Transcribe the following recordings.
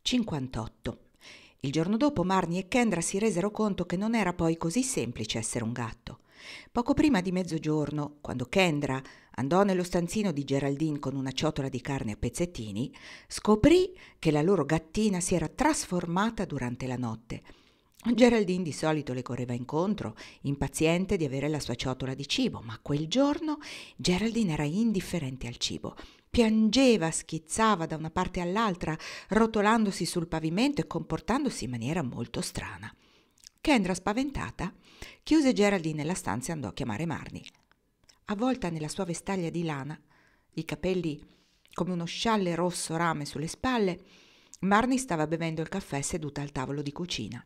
58. Il giorno dopo Marnie e Kendra si resero conto che non era poi così semplice essere un gatto. Poco prima di mezzogiorno, quando Kendra andò nello stanzino di Geraldine con una ciotola di carne a pezzettini, scoprì che la loro gattina si era trasformata durante la notte. Geraldine di solito le correva incontro, impaziente di avere la sua ciotola di cibo, ma quel giorno Geraldine era indifferente al cibo. Piangeva, schizzava da una parte all'altra, rotolandosi sul pavimento e comportandosi in maniera molto strana. Kendra, spaventata, chiuse Geraldine nella stanza e andò a chiamare Marnie. Avvolta nella sua vestaglia di lana, i capelli come uno scialle rosso rame sulle spalle, Marnie stava bevendo il caffè seduta al tavolo di cucina.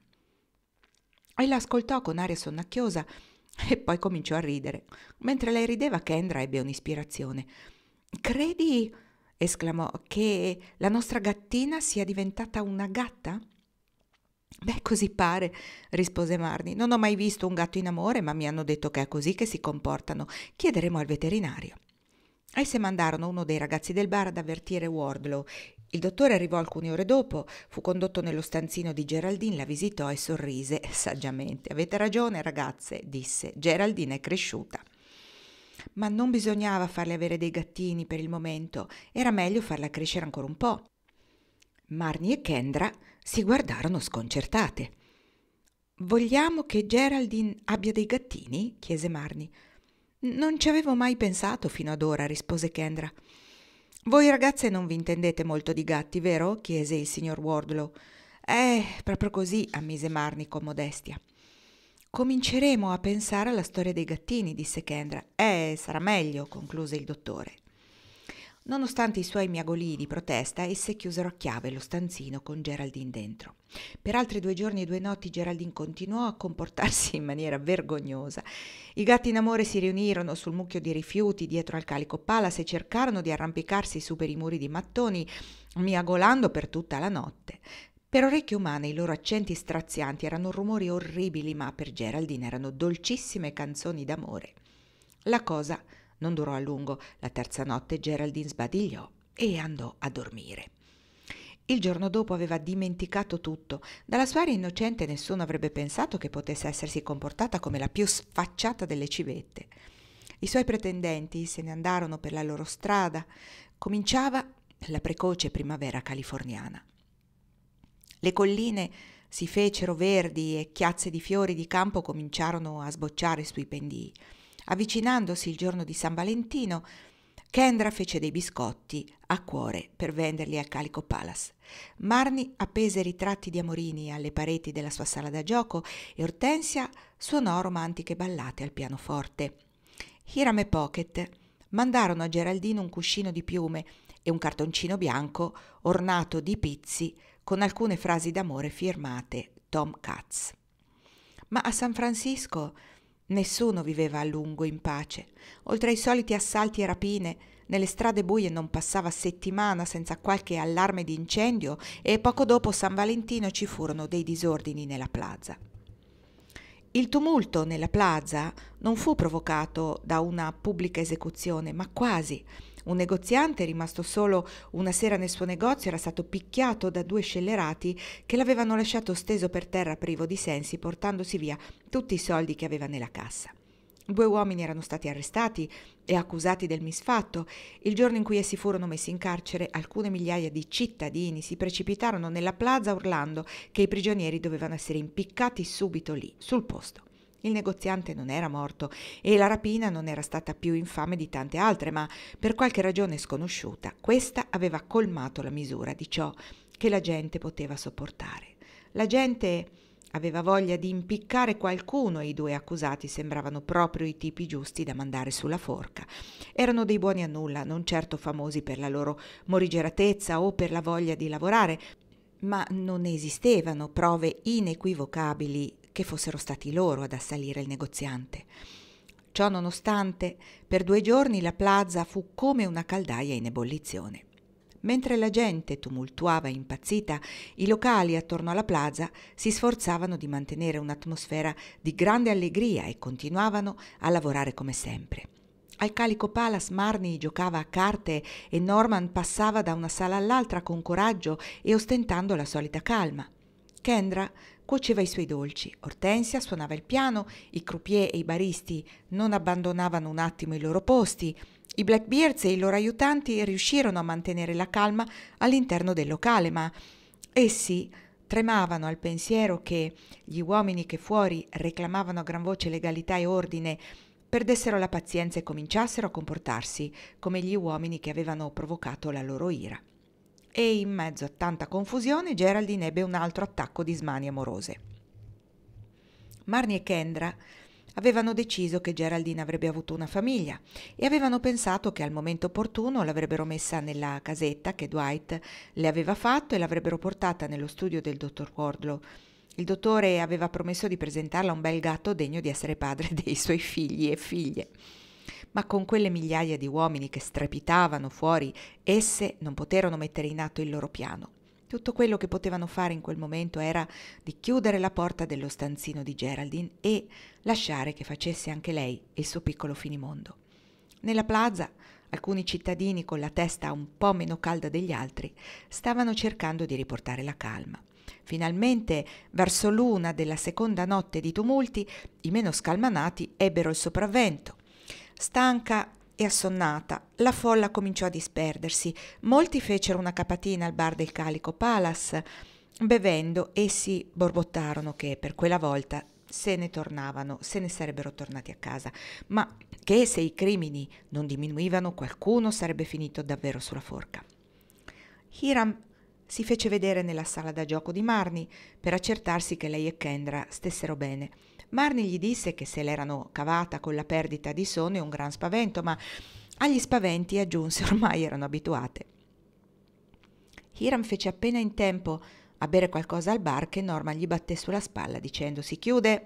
E l'ascoltò con aria sonnacchiosa e poi cominciò a ridere. Mentre lei rideva, Kendra ebbe un'ispirazione. «Credi», esclamò, «che la nostra gattina sia diventata una gatta?» «Beh, così pare», rispose Marnie. «Non ho mai visto un gatto in amore, ma mi hanno detto che è così che si comportano. Chiederemo al veterinario». Esse mandarono uno dei ragazzi del bar ad avvertire Wardlow. Il dottore arrivò alcune ore dopo, fu condotto nello stanzino di Geraldine, la visitò e sorrise saggiamente. «Avete ragione, ragazze», disse. «Geraldine è cresciuta». Ma non bisognava farle avere dei gattini per il momento, era meglio farla crescere ancora un po'. Marnie e Kendra si guardarono sconcertate. «Vogliamo che Geraldine abbia dei gattini?» chiese Marnie. «Non ci avevo mai pensato fino ad ora», rispose Kendra. «Voi ragazze non vi intendete molto di gatti, vero?» chiese il signor Wardlow. Proprio così», ammise Marnie con modestia. «Cominceremo a pensare alla storia dei gattini», disse Kendra. Sarà meglio», concluse il dottore. Nonostante i suoi miagolii di protesta, esse chiusero a chiave lo stanzino con Geraldine dentro. Per altri 2 giorni e 2 notti Geraldine continuò a comportarsi in maniera vergognosa. I gatti in amore si riunirono sul mucchio di rifiuti dietro al Calico Palace e cercarono di arrampicarsi su per i muri di mattoni, miagolando per tutta la notte. Per orecchie umane i loro accenti strazianti erano rumori orribili, ma per Geraldine erano dolcissime canzoni d'amore. La cosa non durò a lungo. La terza notte Geraldine sbadigliò e andò a dormire. Il giorno dopo aveva dimenticato tutto. Dalla sua aria innocente nessuno avrebbe pensato che potesse essersi comportata come la più sfacciata delle civette. I suoi pretendenti se ne andarono per la loro strada. Cominciava la precoce primavera californiana. Le colline si fecero verdi e chiazze di fiori di campo cominciarono a sbocciare sui pendii. Avvicinandosi il giorno di San Valentino, Kendra fece dei biscotti a cuore per venderli al Calico Palace. Marnie appese ritratti di amorini alle pareti della sua sala da gioco e Ortensia suonò romantiche ballate al pianoforte. Hiram e Pocket mandarono a Geraldine un cuscino di piume e un cartoncino bianco ornato di pizzi con alcune frasi d'amore firmate Tom Katz. Ma a San Francisco nessuno viveva a lungo in pace. Oltre ai soliti assalti e rapine, nelle strade buie non passava settimana senza qualche allarme di incendio e poco dopo San Valentino ci furono dei disordini nella plaza. Il tumulto nella plaza non fu provocato da una pubblica esecuzione, ma quasi. Un negoziante, rimasto solo una sera nel suo negozio, era stato picchiato da 2 scellerati che l'avevano lasciato steso per terra privo di sensi, portandosi via tutti i soldi che aveva nella cassa. 2 uomini erano stati arrestati e accusati del misfatto. Il giorno in cui essi furono messi in carcere, alcune migliaia di cittadini si precipitarono nella plaza urlando che i prigionieri dovevano essere impiccati subito lì, sul posto. Il negoziante non era morto e la rapina non era stata più infame di tante altre, ma per qualche ragione sconosciuta, questa aveva colmato la misura di ciò che la gente poteva sopportare. La gente aveva voglia di impiccare qualcuno e i 2 accusati sembravano proprio i tipi giusti da mandare sulla forca. Erano dei buoni a nulla, non certo famosi per la loro morigeratezza o per la voglia di lavorare, ma non esistevano prove inequivocabili che fossero stati loro ad assalire il negoziante. Ciò nonostante, per 2 giorni la plaza fu come una caldaia in ebollizione. Mentre la gente tumultuava e impazzita, i locali attorno alla plaza si sforzavano di mantenere un'atmosfera di grande allegria e continuavano a lavorare come sempre. Al Calico Palace Marnie giocava a carte e Norman passava da una sala all'altra con coraggio e ostentando la solita calma. Kendra cuoceva i suoi dolci, Hortensia suonava il piano, i croupier e i baristi non abbandonavano un attimo i loro posti, i Blackbeards e i loro aiutanti riuscirono a mantenere la calma all'interno del locale, ma essi tremavano al pensiero che gli uomini che fuori reclamavano a gran voce legalità e ordine perdessero la pazienza e cominciassero a comportarsi come gli uomini che avevano provocato la loro ira. E in mezzo a tanta confusione Geraldine ebbe un altro attacco di smanie amorose. Marnie e Kendra avevano deciso che Geraldine avrebbe avuto una famiglia e avevano pensato che al momento opportuno l'avrebbero messa nella casetta che Dwight le aveva fatto e l'avrebbero portata nello studio del dottor Wardlow. Il dottore aveva promesso di presentarla a un bel gatto degno di essere padre dei suoi figli e figlie. Ma con quelle migliaia di uomini che strepitavano fuori, esse non poterono mettere in atto il loro piano. Tutto quello che potevano fare in quel momento era di chiudere la porta dello stanzino di Geraldine e lasciare che facesse anche lei il suo piccolo finimondo. Nella plaza, alcuni cittadini con la testa un po' meno calda degli altri stavano cercando di riportare la calma. Finalmente, verso l'una della seconda notte di tumulti, i meno scalmanati ebbero il sopravvento. Stanca e assonnata, la folla cominciò a disperdersi. Molti fecero una capatina al bar del Calico Palace. Bevendo, essi borbottarono che per quella volta se ne sarebbero tornati a casa, ma che se i crimini non diminuivano, qualcuno sarebbe finito davvero sulla forca. Hiram si fece vedere nella sala da gioco di Marnie per accertarsi che lei e Kendra stessero bene. Marnie gli disse che se l'erano cavata con la perdita di sonno e un gran spavento, ma agli spaventi aggiunse ormai erano abituate. Hiram fece appena in tempo a bere qualcosa al bar che Norman gli batté sulla spalla dicendo «Si chiude».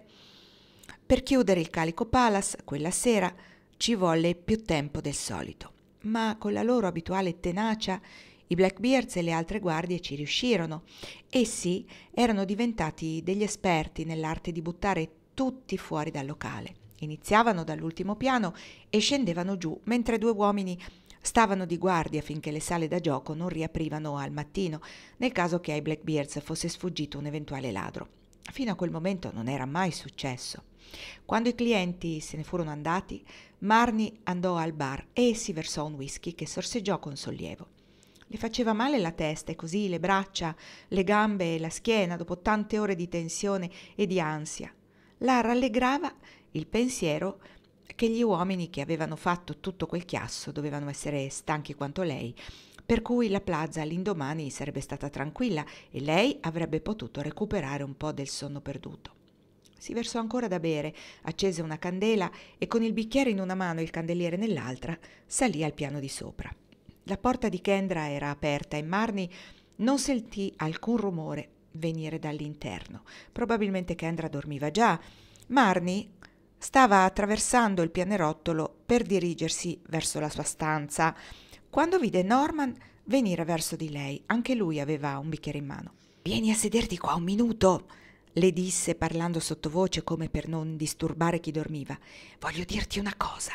Per chiudere il Calico Palace quella sera ci volle più tempo del solito, ma con la loro abituale tenacia i Blackbeards e le altre guardie ci riuscirono. Essi erano diventati degli esperti nell'arte di buttare tutti fuori dal locale. Iniziavano dall'ultimo piano e scendevano giù, mentre due uomini stavano di guardia finché le sale da gioco non riaprivano al mattino, nel caso che ai Blackbeards fosse sfuggito un eventuale ladro. Fino a quel momento non era mai successo. Quando i clienti se ne furono andati, Marnie andò al bar e si versò un whisky che sorseggiò con sollievo. Le faceva male la testa e così le braccia, le gambe e la schiena dopo tante ore di tensione e di ansia. La rallegrava il pensiero che gli uomini che avevano fatto tutto quel chiasso dovevano essere stanchi quanto lei, per cui la plaza l'indomani sarebbe stata tranquilla e lei avrebbe potuto recuperare un po' del sonno perduto. Si versò ancora da bere, accese una candela e con il bicchiere in una mano e il candeliere nell'altra salì al piano di sopra. La porta di Kendra era aperta e Marnie non sentì alcun rumore venire dall'interno. Probabilmente Kendra dormiva già. Marnie stava attraversando il pianerottolo per dirigersi verso la sua stanza, quando vide Norman venire verso di lei. Anche lui aveva un bicchiere in mano. «Vieni a sederti qua un minuto», le disse parlando sottovoce come per non disturbare chi dormiva. «Voglio dirti una cosa».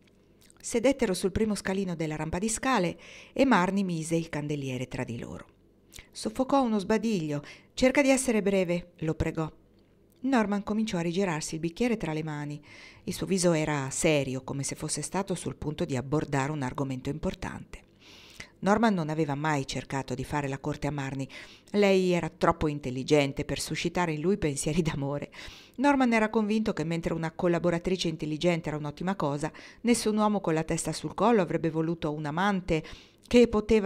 Sedettero sul primo scalino della rampa di scale e Marnie mise il candeliere tra di loro. Soffocò uno sbadiglio. «Cerca di essere breve», lo pregò. Norman cominciò a rigirarsi il bicchiere tra le mani. Il suo viso era serio, come se fosse stato sul punto di abbordare un argomento importante. Norman non aveva mai cercato di fare la corte a Marnie. Lei era troppo intelligente per suscitare in lui pensieri d'amore. Norman era convinto che mentre una collaboratrice intelligente era un'ottima cosa, nessun uomo con la testa sul collo avrebbe voluto un amante che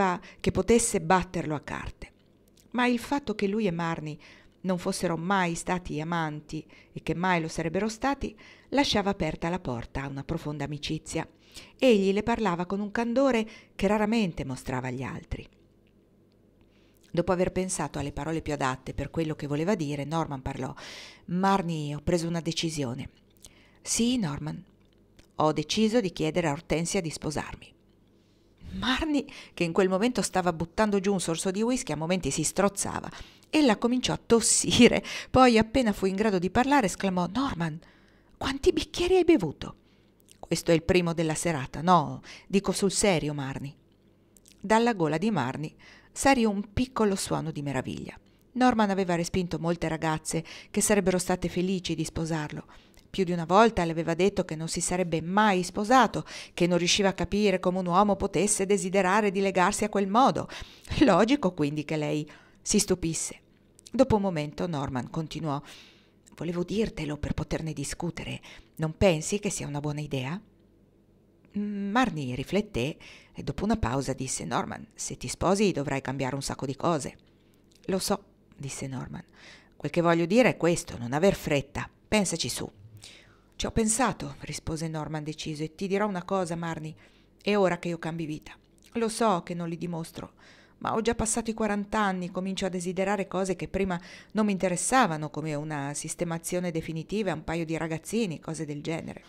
potesse batterlo a carte. Ma il fatto che lui e Marnie non fossero mai stati amanti e che mai lo sarebbero stati, lasciava aperta la porta a una profonda amicizia. Egli le parlava con un candore che raramente mostrava agli altri. Dopo aver pensato alle parole più adatte per quello che voleva dire, Norman parlò. «Marnie, ho preso una decisione». «Sì, Norman, ho deciso di chiedere a Hortensia di sposarmi». Marnie, che in quel momento stava buttando giù un sorso di whisky, a momenti si strozzava. Ella cominciò a tossire, poi appena fu in grado di parlare esclamò: «Norman, quanti bicchieri hai bevuto?» Questo è il primo della serata, no, dico sul serio, Marnie. Dalla gola di Marnie salì un piccolo suono di meraviglia. Norman aveva respinto molte ragazze che sarebbero state felici di sposarlo. Più di una volta le aveva detto che non si sarebbe mai sposato, che non riusciva a capire come un uomo potesse desiderare di legarsi a quel modo. Logico quindi che lei si stupisse. Dopo un momento Norman continuò: «Volevo dirtelo per poterne discutere. Non pensi che sia una buona idea?» Marnie rifletté e dopo una pausa disse: «Norman, se ti sposi dovrai cambiare un sacco di cose». «Lo so», disse Norman. «Quel che voglio dire è questo, non aver fretta. Pensaci su». «Ci ho pensato», rispose Norman deciso, «e ti dirò una cosa, Marnie. È ora che io cambi vita. Lo so che non li dimostro, ma ho già passato i 40 anni, comincio a desiderare cose che prima non mi interessavano, come una sistemazione definitiva e un paio di ragazzini, cose del genere».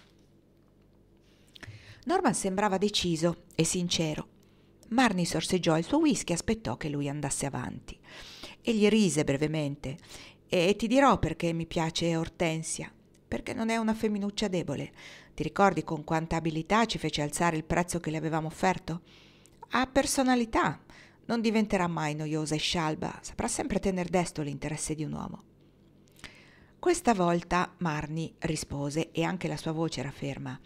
Norman sembrava deciso e sincero. Marnie sorseggiò il suo whisky e aspettò che lui andasse avanti. Egli rise brevemente. «E ti dirò perché mi piace Ortensia. Perché non è una femminuccia debole. Ti ricordi con quanta abilità ci fece alzare il prezzo che le avevamo offerto? Ha personalità. Non diventerà mai noiosa e scialba. Saprà sempre tener desto l'interesse di un uomo». Questa volta Marnie rispose e anche la sua voce era ferma.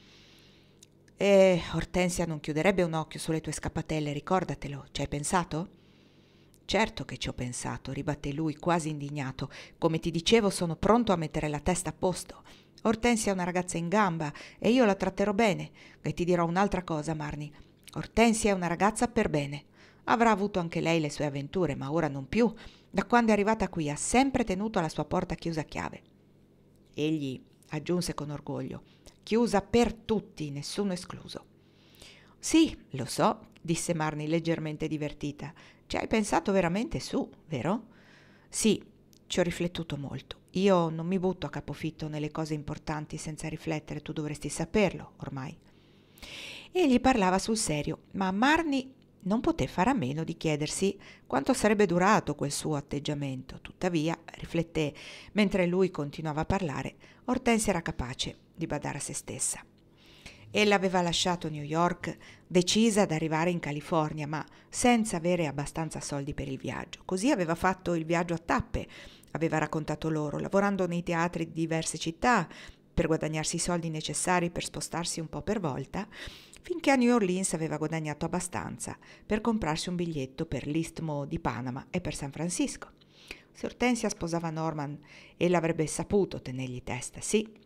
Ortensia non chiuderebbe un occhio sulle tue scappatelle, ricordatelo. Ci hai pensato?» «Certo che ci ho pensato», ribatté lui quasi indignato. «Come ti dicevo, sono pronto a mettere la testa a posto. Ortensia è una ragazza in gamba e io la tratterò bene. E ti dirò un'altra cosa, Marnie. Ortensia è una ragazza per bene. Avrà avuto anche lei le sue avventure, ma ora non più. Da quando è arrivata qui ha sempre tenuto la sua porta chiusa a chiave». Egli aggiunse con orgoglio: «Chiusa per tutti, nessuno escluso». «Sì, lo so», disse Marnie leggermente divertita. «Ci hai pensato veramente su, vero?» «Sì, ci ho riflettuto molto. Io non mi butto a capofitto nelle cose importanti senza riflettere, tu dovresti saperlo ormai». Egli parlava sul serio, ma Marnie non poté fare a meno di chiedersi quanto sarebbe durato quel suo atteggiamento. Tuttavia, rifletté, mentre lui continuava a parlare, Ortensia era capace di badare a se stessa. Ella aveva lasciato New York decisa ad arrivare in California, ma senza avere abbastanza soldi per il viaggio. Così aveva fatto il viaggio a tappe, aveva raccontato loro, lavorando nei teatri di diverse città per guadagnarsi i soldi necessari per spostarsi un po' per volta, finché a New Orleans aveva guadagnato abbastanza per comprarsi un biglietto per l'Istmo di Panama e per San Francisco. Se Ortensia sposava Norman, ella avrebbe saputo tenergli testa, sì.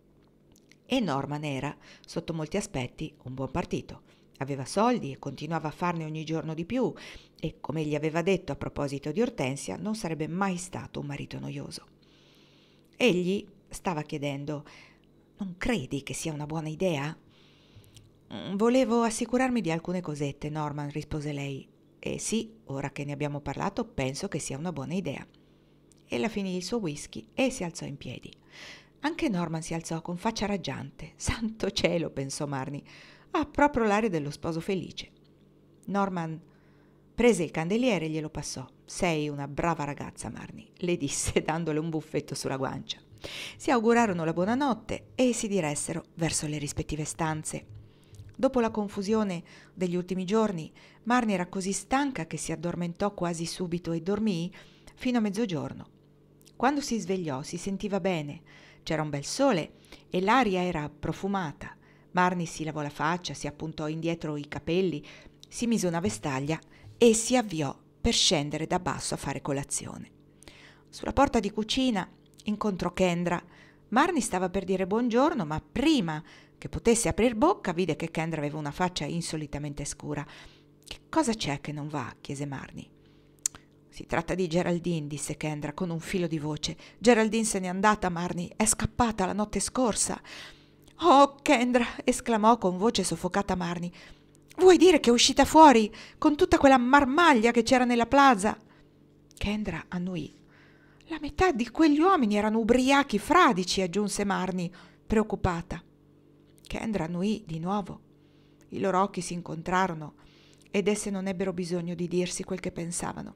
E Norman era, sotto molti aspetti, un buon partito. Aveva soldi e continuava a farne ogni giorno di più e, come gli aveva detto a proposito di Ortensia, non sarebbe mai stato un marito noioso. Egli stava chiedendo: «Non credi che sia una buona idea?» «Volevo assicurarmi di alcune cosette, Norman», rispose lei. «E sì, ora che ne abbiamo parlato, penso che sia una buona idea». Ella finì il suo whisky e si alzò in piedi. Anche Norman si alzò con faccia raggiante. «Santo cielo», pensò Marnie, «ha proprio l'aria dello sposo felice». Norman prese il candeliere e glielo passò. «Sei una brava ragazza, Marnie», le disse dandole un buffetto sulla guancia. Si augurarono la buonanotte e si diressero verso le rispettive stanze. Dopo la confusione degli ultimi giorni, Marnie era così stanca che si addormentò quasi subito e dormì fino a mezzogiorno. Quando si svegliò si sentiva bene, c'era un bel sole e l'aria era profumata. Marnie si lavò la faccia, si appuntò indietro i capelli, si mise una vestaglia e si avviò per scendere da basso a fare colazione. Sulla porta di cucina incontrò Kendra. Marnie stava per dire buongiorno, ma prima che potesse aprir bocca vide che Kendra aveva una faccia insolitamente scura. «Che cosa c'è che non va?» chiese Marnie. «Si tratta di Geraldine», disse Kendra con un filo di voce. «Geraldine se n'è andata, Marnie, è scappata la notte scorsa». «Oh, Kendra!» esclamò con voce soffocata Marnie. «Vuoi dire che è uscita fuori con tutta quella marmaglia che c'era nella plaza?» Kendra annuì. «La metà di quegli uomini erano ubriachi fradici», aggiunse Marnie, preoccupata. Kendra annuì di nuovo. I loro occhi si incontrarono ed esse non ebbero bisogno di dirsi quel che pensavano.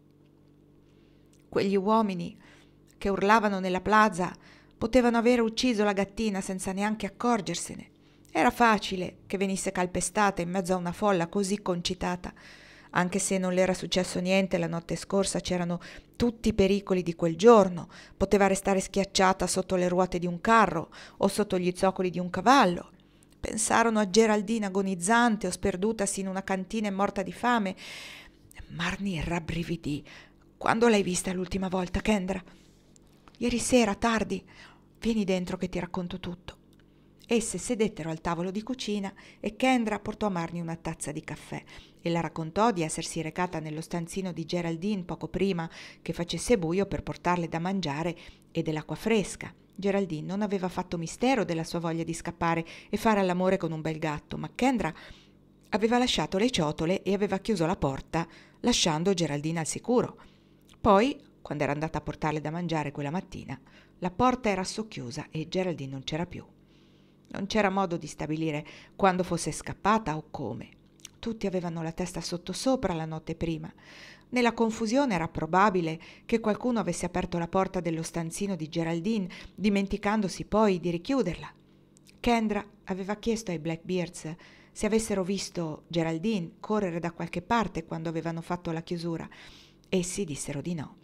Quegli uomini che urlavano nella plaza potevano aver ucciso la gattina senza neanche accorgersene. Era facile che venisse calpestata in mezzo a una folla così concitata. Anche se non le era successo niente la notte scorsa, c'erano tutti i pericoli di quel giorno. Poteva restare schiacciata sotto le ruote di un carro o sotto gli zoccoli di un cavallo. Pensarono a Geraldine agonizzante o sperdutasi in una cantina e morta di fame. Marnie rabbrividì. «Quando l'hai vista l'ultima volta, Kendra?» «Ieri sera, tardi. Vieni dentro che ti racconto tutto». Esse sedettero al tavolo di cucina e Kendra portò a Marnie una tazza di caffè e la raccontò di essersi recata nello stanzino di Geraldine poco prima che facesse buio per portarle da mangiare e dell'acqua fresca. Geraldine non aveva fatto mistero della sua voglia di scappare e fare all'amore con un bel gatto, ma Kendra aveva lasciato le ciotole e aveva chiuso la porta, lasciando Geraldine al sicuro. Poi, quando era andata a portarle da mangiare quella mattina, la porta era socchiusa e Geraldine non c'era più. Non c'era modo di stabilire quando fosse scappata o come. Tutti avevano la testa sottosopra la notte prima. Nella confusione era probabile che qualcuno avesse aperto la porta dello stanzino di Geraldine, dimenticandosi poi di richiuderla. Kendra aveva chiesto ai Blackbeards se avessero visto Geraldine correre da qualche parte quando avevano fatto la chiusura. Essi dissero di no.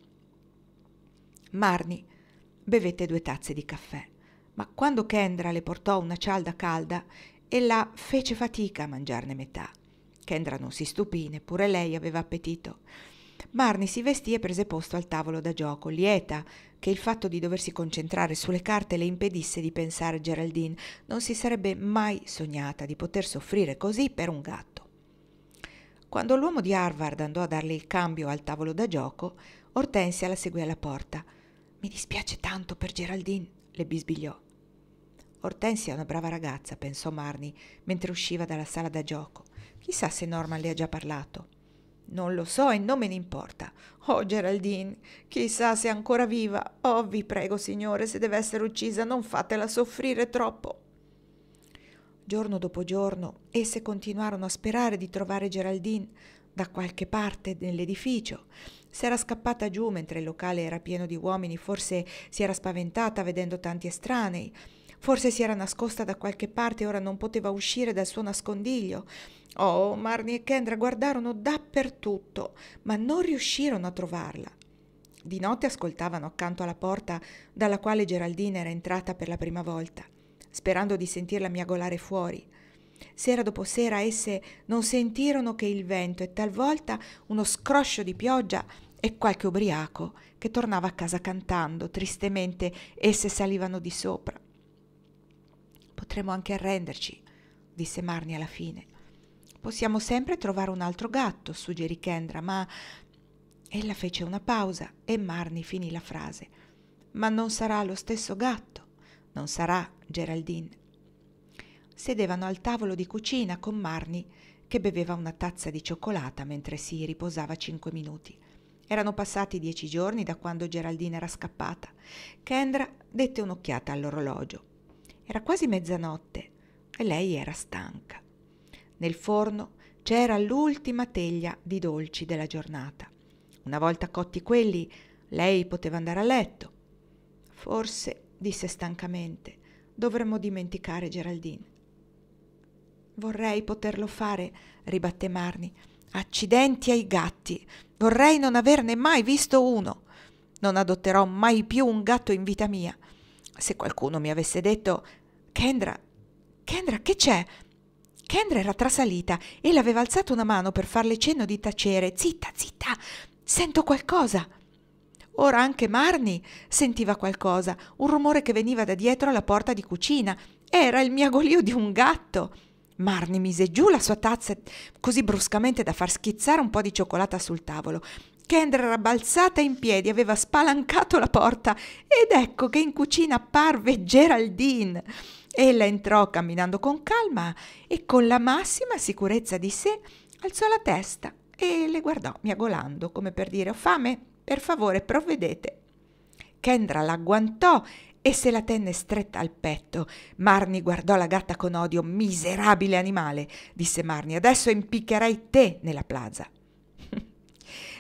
Marnie bevette 2 tazze di caffè, ma quando Kendra le portò una cialda calda, ella fece fatica a mangiarne metà. Kendra non si stupì, neppure lei aveva appetito. Marnie si vestì e prese posto al tavolo da gioco, lieta che il fatto di doversi concentrare sulle carte le impedisse di pensare a Geraldine. Non si sarebbe mai sognata di poter soffrire così per un gatto. Quando l'uomo di Harvard andò a darle il cambio al tavolo da gioco, Ortensia la seguì alla porta. «Mi dispiace tanto per Geraldine», le bisbigliò. Ortensia è una brava ragazza, pensò Marnie mentre usciva dalla sala da gioco. Chissà se Norman le ha già parlato. «Non lo so e non me ne importa. Oh, Geraldine, chissà se è ancora viva. Oh, vi prego, signore, se deve essere uccisa, non fatela soffrire troppo». Giorno dopo giorno esse continuarono a sperare di trovare Geraldine da qualche parte nell'edificio. S'era scappata giù mentre il locale era pieno di uomini, forse si era spaventata vedendo tanti estranei, forse si era nascosta da qualche parte e ora non poteva uscire dal suo nascondiglio. Oh, Marnie e Kendra guardarono dappertutto, ma non riuscirono a trovarla. Di notte ascoltavano accanto alla porta dalla quale Geraldine era entrata per la prima volta, sperando di sentirla miagolare fuori. Sera dopo sera esse non sentirono che il vento e talvolta uno scroscio di pioggia e qualche ubriaco che tornava a casa cantando. Tristemente esse salivano di sopra. «Potremmo anche arrenderci», disse Marnie alla fine. «Possiamo sempre trovare un altro gatto», suggerì Kendra, ma ella fece una pausa e Marnie finì la frase. «Ma non sarà lo stesso gatto, non sarà Geraldine». Sedevano al tavolo di cucina con Marnie che beveva una tazza di cioccolata mentre si riposava 5 minuti. Erano passati 10 giorni da quando Geraldine era scappata. Kendra dette un'occhiata all'orologio. Era quasi mezzanotte e lei era stanca. Nel forno c'era l'ultima teglia di dolci della giornata. Una volta cotti quelli, lei poteva andare a letto. «Forse», disse stancamente, «dovremmo dimenticare Geraldine». «Vorrei poterlo fare», ribatté Marnie. «Accidenti ai gatti! Vorrei non averne mai visto uno. Non adotterò mai più un gatto in vita mia. Se qualcuno mi avesse detto Kendra, che c'è?» Kendra era trasalita e le aveva alzato una mano per farle cenno di tacere. «Zitta, zitta! Sento qualcosa!» Ora anche Marnie sentiva qualcosa, un rumore che veniva da dietro alla porta di cucina. Era il miagolio di un gatto. Marnie mise giù la sua tazza così bruscamente da far schizzare un po' di cioccolata sul tavolo. Kendra era balzata in piedi, aveva spalancato la porta ed ecco che in cucina apparve Geraldine. Ella entrò camminando con calma e con la massima sicurezza di sé alzò la testa e le guardò miagolando come per dire: «Ho fame, per favore provvedete». Kendra la agguantò e se la tenne stretta al petto. Marnie guardò la gatta con odio. «Miserabile animale», disse Marnie, «adesso impiccherei te nella plaza».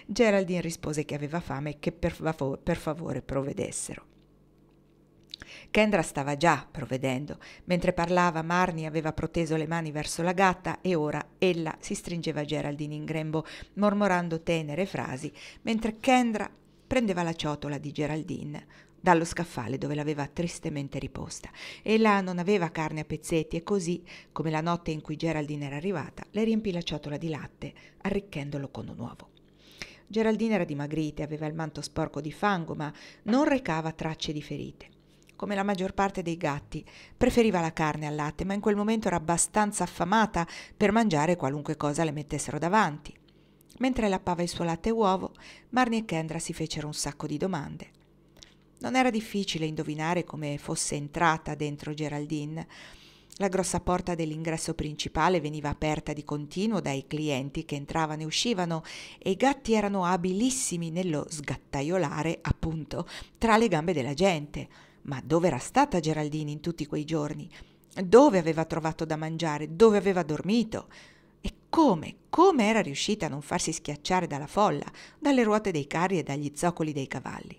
Geraldine rispose che aveva fame e che per favore provvedessero. Kendra stava già provvedendo. Mentre parlava, Marnie aveva proteso le mani verso la gatta e ora ella si stringeva Geraldine in grembo, mormorando tenere frasi, mentre Kendra prendeva la ciotola di Geraldine dallo scaffale dove l'aveva tristemente riposta. Ella non aveva carne a pezzetti e così, come la notte in cui Geraldine era arrivata, le riempì la ciotola di latte, arricchendolo con un uovo. Geraldine era dimagrita e aveva il manto sporco di fango, ma non recava tracce di ferite. Come la maggior parte dei gatti, preferiva la carne al latte, ma in quel momento era abbastanza affamata per mangiare qualunque cosa le mettessero davanti. Mentre lappava il suo latte e uovo, Marnie e Kendra si fecero un sacco di domande. Non era difficile indovinare come fosse entrata dentro Geraldine. La grossa porta dell'ingresso principale veniva aperta di continuo dai clienti che entravano e uscivano e i gatti erano abilissimi nello sgattaiolare, appunto, tra le gambe della gente. Ma dove era stata Geraldine in tutti quei giorni? Dove aveva trovato da mangiare? Dove aveva dormito? E come era riuscita a non farsi schiacciare dalla folla, dalle ruote dei carri e dagli zoccoli dei cavalli?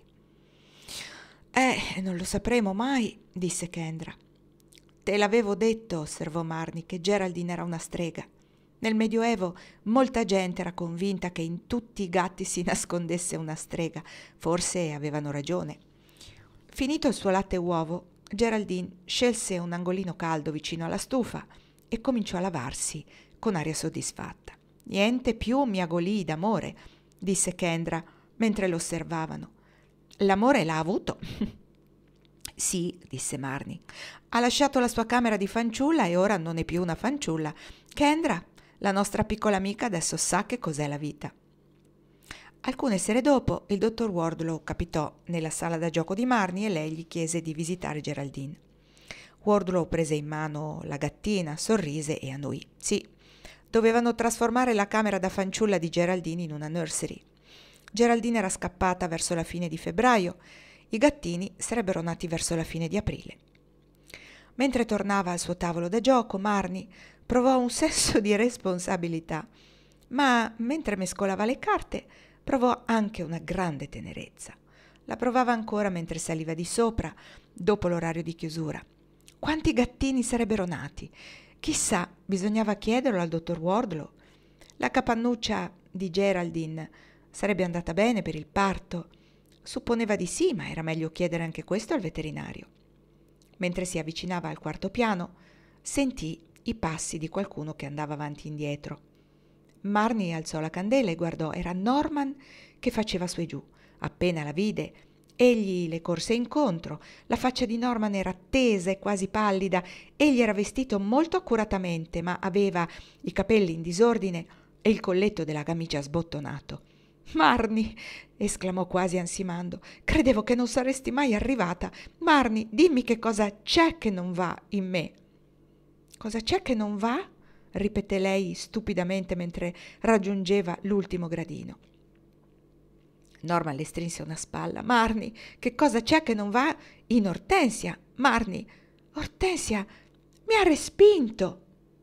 Non lo sapremo mai, disse Kendra. Te l'avevo detto, osservò Marnie, che Geraldine era una strega. Nel Medioevo molta gente era convinta che in tutti i gatti si nascondesse una strega. Forse avevano ragione. Finito il suo latte e uovo, Geraldine scelse un angolino caldo vicino alla stufa e cominciò a lavarsi con aria soddisfatta. Niente più miagolii d'amore, disse Kendra mentre lo osservavano. L'amore l'ha avuto. Sì, disse Marnie. Ha lasciato la sua camera di fanciulla e ora non è più una fanciulla. Kendra, la nostra piccola amica, adesso sa che cos'è la vita. Alcune sere dopo, il dottor Wardlow capitò nella sala da gioco di Marnie e lei gli chiese di visitare Geraldine. Wardlow prese in mano la gattina, sorrise e annui. Sì, dovevano trasformare la camera da fanciulla di Geraldine in una nursery. Geraldine era scappata verso la fine di febbraio, i gattini sarebbero nati verso la fine di aprile. Mentre tornava al suo tavolo da gioco, Marnie provò un senso di responsabilità, ma mentre mescolava le carte provò anche una grande tenerezza. La provava ancora mentre saliva di sopra, dopo l'orario di chiusura. Quanti gattini sarebbero nati? Chissà, bisognava chiederlo al dottor Wardlow. La capannuccia di Geraldine sarebbe andata bene per il parto? Supponeva di sì, ma era meglio chiedere anche questo al veterinario. Mentre si avvicinava al quarto piano, sentì i passi di qualcuno che andava avanti e indietro. Marnie alzò la candela e guardò. Era Norman che faceva su e giù. Appena la vide, egli le corse incontro. La faccia di Norman era tesa e quasi pallida. Egli era vestito molto accuratamente, ma aveva i capelli in disordine e il colletto della camicia sbottonato. «Marnie!» esclamò quasi ansimando. «Credevo che non saresti mai arrivata. Marnie, dimmi che cosa c'è che non va in me». «Cosa c'è che non va?» ripeté lei stupidamente mentre raggiungeva l'ultimo gradino. Norman le strinse una spalla. «Marnie, che cosa c'è che non va in Ortensia? Marnie, Ortensia mi ha respinto!»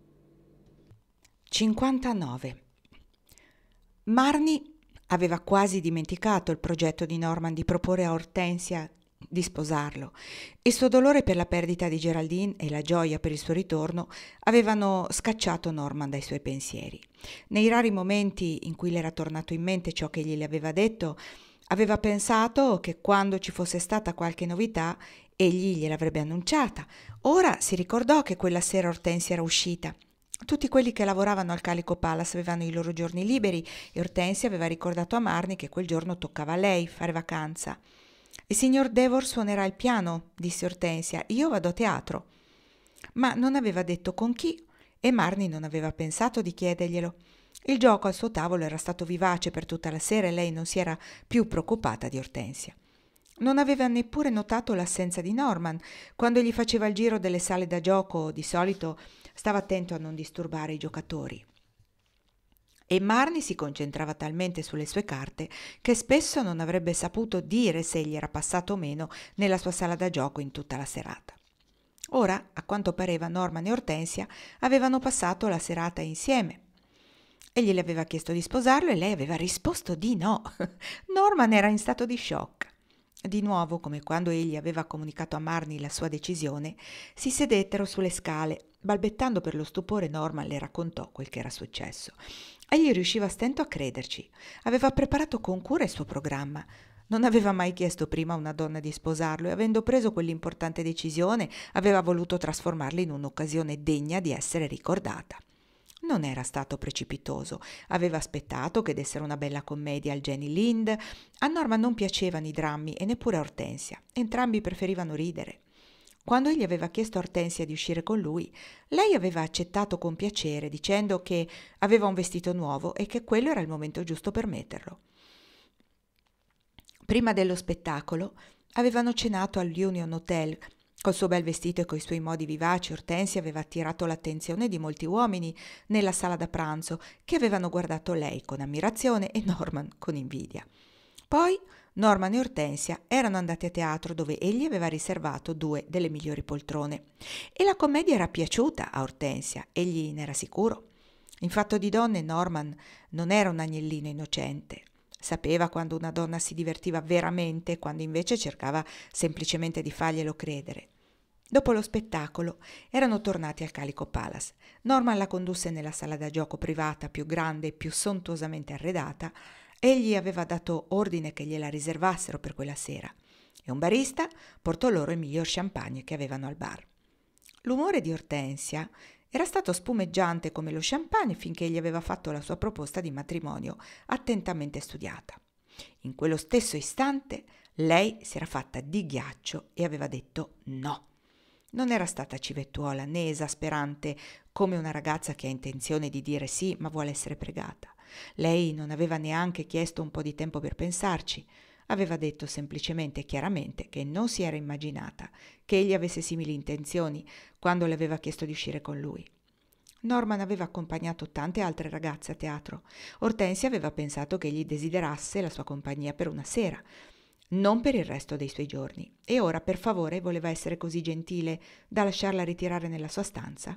59. Marnie aveva quasi dimenticato il progetto di Norman di proporre a Ortensia di sposarlo. Il suo dolore per la perdita di Geraldine e la gioia per il suo ritorno avevano scacciato Norman dai suoi pensieri. Nei rari momenti in cui le era tornato in mente ciò che gli aveva detto, aveva pensato che quando ci fosse stata qualche novità egli gliel'avrebbe annunciata. Ora si ricordò che quella sera Ortensia era uscita. Tutti quelli che lavoravano al Calico Palace avevano i loro giorni liberi e Ortensia aveva ricordato a Marnie che quel giorno toccava a lei fare vacanza. «Il signor Devor suonerà il piano», disse Ortensia. «Io vado a teatro». Ma non aveva detto con chi e Marnie non aveva pensato di chiederglielo. Il gioco al suo tavolo era stato vivace per tutta la sera e lei non si era più preoccupata di Ortensia. Non aveva neppure notato l'assenza di Norman. Quando gli faceva il giro delle sale da gioco, di solito stava attento a non disturbare i giocatori. E Marnie si concentrava talmente sulle sue carte che spesso non avrebbe saputo dire se egli era passato o meno nella sua sala da gioco in tutta la serata. Ora, a quanto pareva, Norman e Ortensia avevano passato la serata insieme. Egli le aveva chiesto di sposarlo e lei aveva risposto di no. Norman era in stato di shock. Di nuovo, come quando egli aveva comunicato a Marnie la sua decisione, si sedettero sulle scale. Balbettando per lo stupore, Norman le raccontò quel che era successo. Egli riusciva a stento a crederci. Aveva preparato con cura il suo programma. Non aveva mai chiesto prima a una donna di sposarlo e, avendo preso quell'importante decisione, aveva voluto trasformarla in un'occasione degna di essere ricordata. Non era stato precipitoso, aveva aspettato che dessero una bella commedia al Jenny Lind. A Norma non piacevano i drammi e neppure a Ortensia, entrambi preferivano ridere. Quando egli aveva chiesto a Ortensia di uscire con lui, lei aveva accettato con piacere, dicendo che aveva un vestito nuovo e che quello era il momento giusto per metterlo. Prima dello spettacolo avevano cenato all'Union Hotel. Col suo bel vestito e coi suoi modi vivaci, Ortensia aveva attirato l'attenzione di molti uomini nella sala da pranzo, che avevano guardato lei con ammirazione e Norman con invidia. Poi Norman e Ortensia erano andati a teatro, dove egli aveva riservato 2 delle migliori poltrone, e la commedia era piaciuta a Ortensia, egli ne era sicuro. In fatto di donne Norman non era un agnellino innocente. Sapeva quando una donna si divertiva veramente e quando invece cercava semplicemente di farglielo credere. Dopo lo spettacolo erano tornati al Calico Palace. Norman la condusse nella sala da gioco privata più grande e più sontuosamente arredata. Egli aveva dato ordine che gliela riservassero per quella sera e un barista portò loro il miglior champagne che avevano al bar. L'umore di Ortensia era stato spumeggiante come lo champagne finché egli aveva fatto la sua proposta di matrimonio attentamente studiata. In quello stesso istante lei si era fatta di ghiaccio e aveva detto no. Non era stata civettuola né esasperante come una ragazza che ha intenzione di dire sì ma vuole essere pregata. Lei non aveva neanche chiesto un po' di tempo per pensarci. Aveva detto semplicemente e chiaramente che non si era immaginata che egli avesse simili intenzioni quando le aveva chiesto di uscire con lui. Norman aveva accompagnato tante altre ragazze a teatro. Ortensia aveva pensato che egli desiderasse la sua compagnia per una sera, non per il resto dei suoi giorni, e ora per favore voleva essere così gentile da lasciarla ritirare nella sua stanza.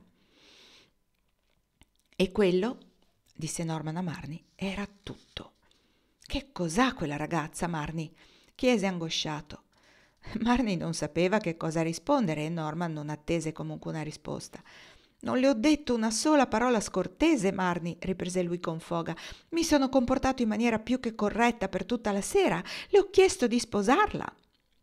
E quello, disse Norman a Marnie, era tutto. «Che cos'ha quella ragazza, Marnie?» chiese angosciato. Marnie non sapeva che cosa rispondere e Norman non attese comunque una risposta. «Non le ho detto una sola parola scortese, Marnie», riprese lui con foga. «Mi sono comportato in maniera più che corretta per tutta la sera. Le ho chiesto di sposarla».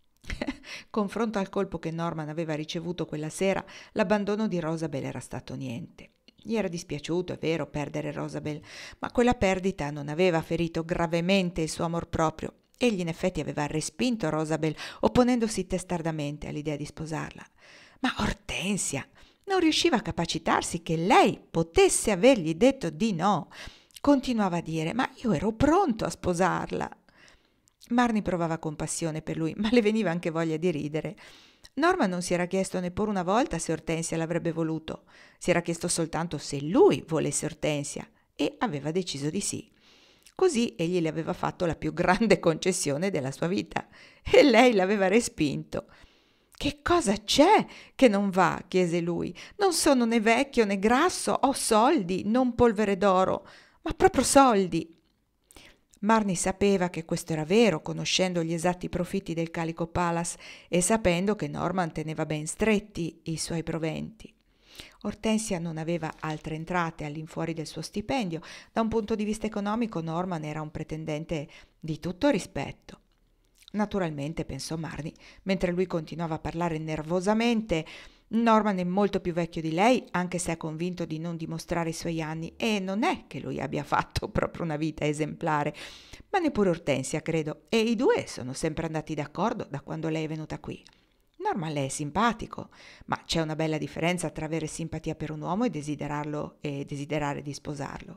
Confronto al colpo che Norman aveva ricevuto quella sera, l'abbandono di Rosabel era stato niente. Gli era dispiaciuto, è vero, perdere Rosabel, ma quella perdita non aveva ferito gravemente il suo amor proprio. Egli in effetti aveva respinto Rosabel, opponendosi testardamente all'idea di sposarla. Ma Ortensia non riusciva a capacitarsi che lei potesse avergli detto di no. Continuava a dire: «Ma io ero pronto a sposarla». Marnie provava compassione per lui, ma le veniva anche voglia di ridere. Norman non si era chiesto neppure una volta se Ortensia l'avrebbe voluto. Si era chiesto soltanto se lui volesse Ortensia e aveva deciso di sì. Così egli le aveva fatto la più grande concessione della sua vita e lei l'aveva respinto. «Che cosa c'è che non va?» chiese lui. «Non sono né vecchio né grasso, ho soldi, non polvere d'oro, ma proprio soldi». Marnie sapeva che questo era vero, conoscendo gli esatti profitti del Calico Palace e sapendo che Norman teneva ben stretti i suoi proventi. Ortensia non aveva altre entrate all'infuori del suo stipendio. Da un punto di vista economico Norman era un pretendente di tutto rispetto. Naturalmente, pensò Marnie, mentre lui continuava a parlare nervosamente, Norman è molto più vecchio di lei, anche se è convinto di non dimostrare i suoi anni, e non è che lui abbia fatto proprio una vita esemplare, ma neppure Ortensia, credo, e i due sono sempre andati d'accordo da quando lei è venuta qui. Norman le è simpatico, ma c'è una bella differenza tra avere simpatia per un uomo e desiderarlo e desiderare di sposarlo.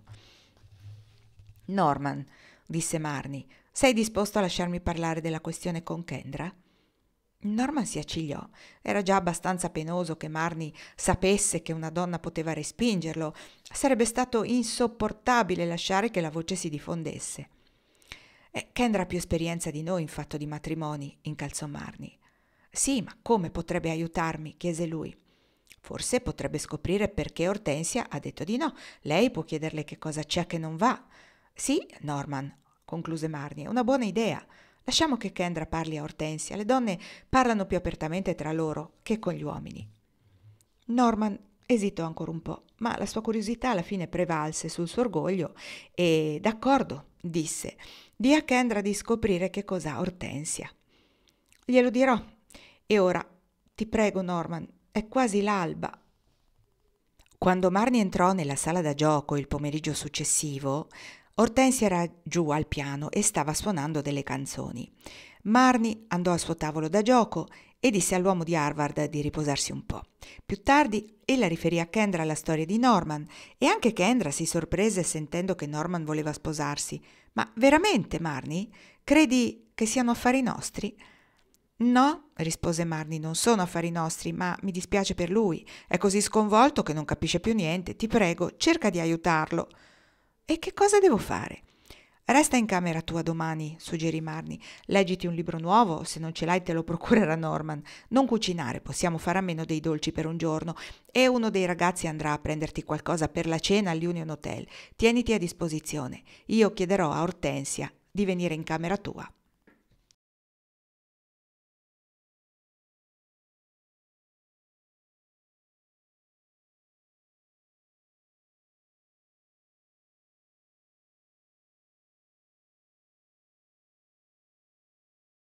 «Norman», disse Marnie, «sei disposto a lasciarmi parlare della questione con Kendra?» Norman si accigliò. Era già abbastanza penoso che Marnie sapesse che una donna poteva respingerlo. Sarebbe stato insopportabile lasciare che la voce si diffondesse. «Kendra ha più esperienza di noi in fatto di matrimoni», incalzò Marnie. «Sì, ma come potrebbe aiutarmi?» chiese lui. «Forse potrebbe scoprire perché Ortensia ha detto di no. Lei può chiederle che cosa c'è che non va». «Sì, Norman», concluse Marnie, «è una buona idea. Lasciamo che Kendra parli a Hortensia, le donne parlano più apertamente tra loro che con gli uomini. Norman esitò ancora un po', ma la sua curiosità alla fine prevalse sul suo orgoglio e d'accordo, disse, di a Kendra di scoprire che cos'ha Hortensia. Glielo dirò. E ora, ti prego, Norman, è quasi l'alba. Quando Marnie entrò nella sala da gioco il pomeriggio successivo, Hortensia era giù al piano e stava suonando delle canzoni. Marnie andò al suo tavolo da gioco e disse all'uomo di Harvard di riposarsi un po'. Più tardi ella riferì a Kendra la storia di Norman e anche Kendra si sorprese sentendo che Norman voleva sposarsi. «Ma veramente, Marnie? Credi che siano affari nostri?» «No», rispose Marnie, «non sono affari nostri, ma mi dispiace per lui. È così sconvolto che non capisce più niente. Ti prego, cerca di aiutarlo». «E che cosa devo fare?» «Resta in camera tua domani», suggerì Marnie. «Leggiti un libro nuovo, se non ce l'hai te lo procurerà Norman. Non cucinare, possiamo fare a meno dei dolci per un giorno e uno dei ragazzi andrà a prenderti qualcosa per la cena all'Union Hotel. Tieniti a disposizione. Io chiederò a Hortensia di venire in camera tua».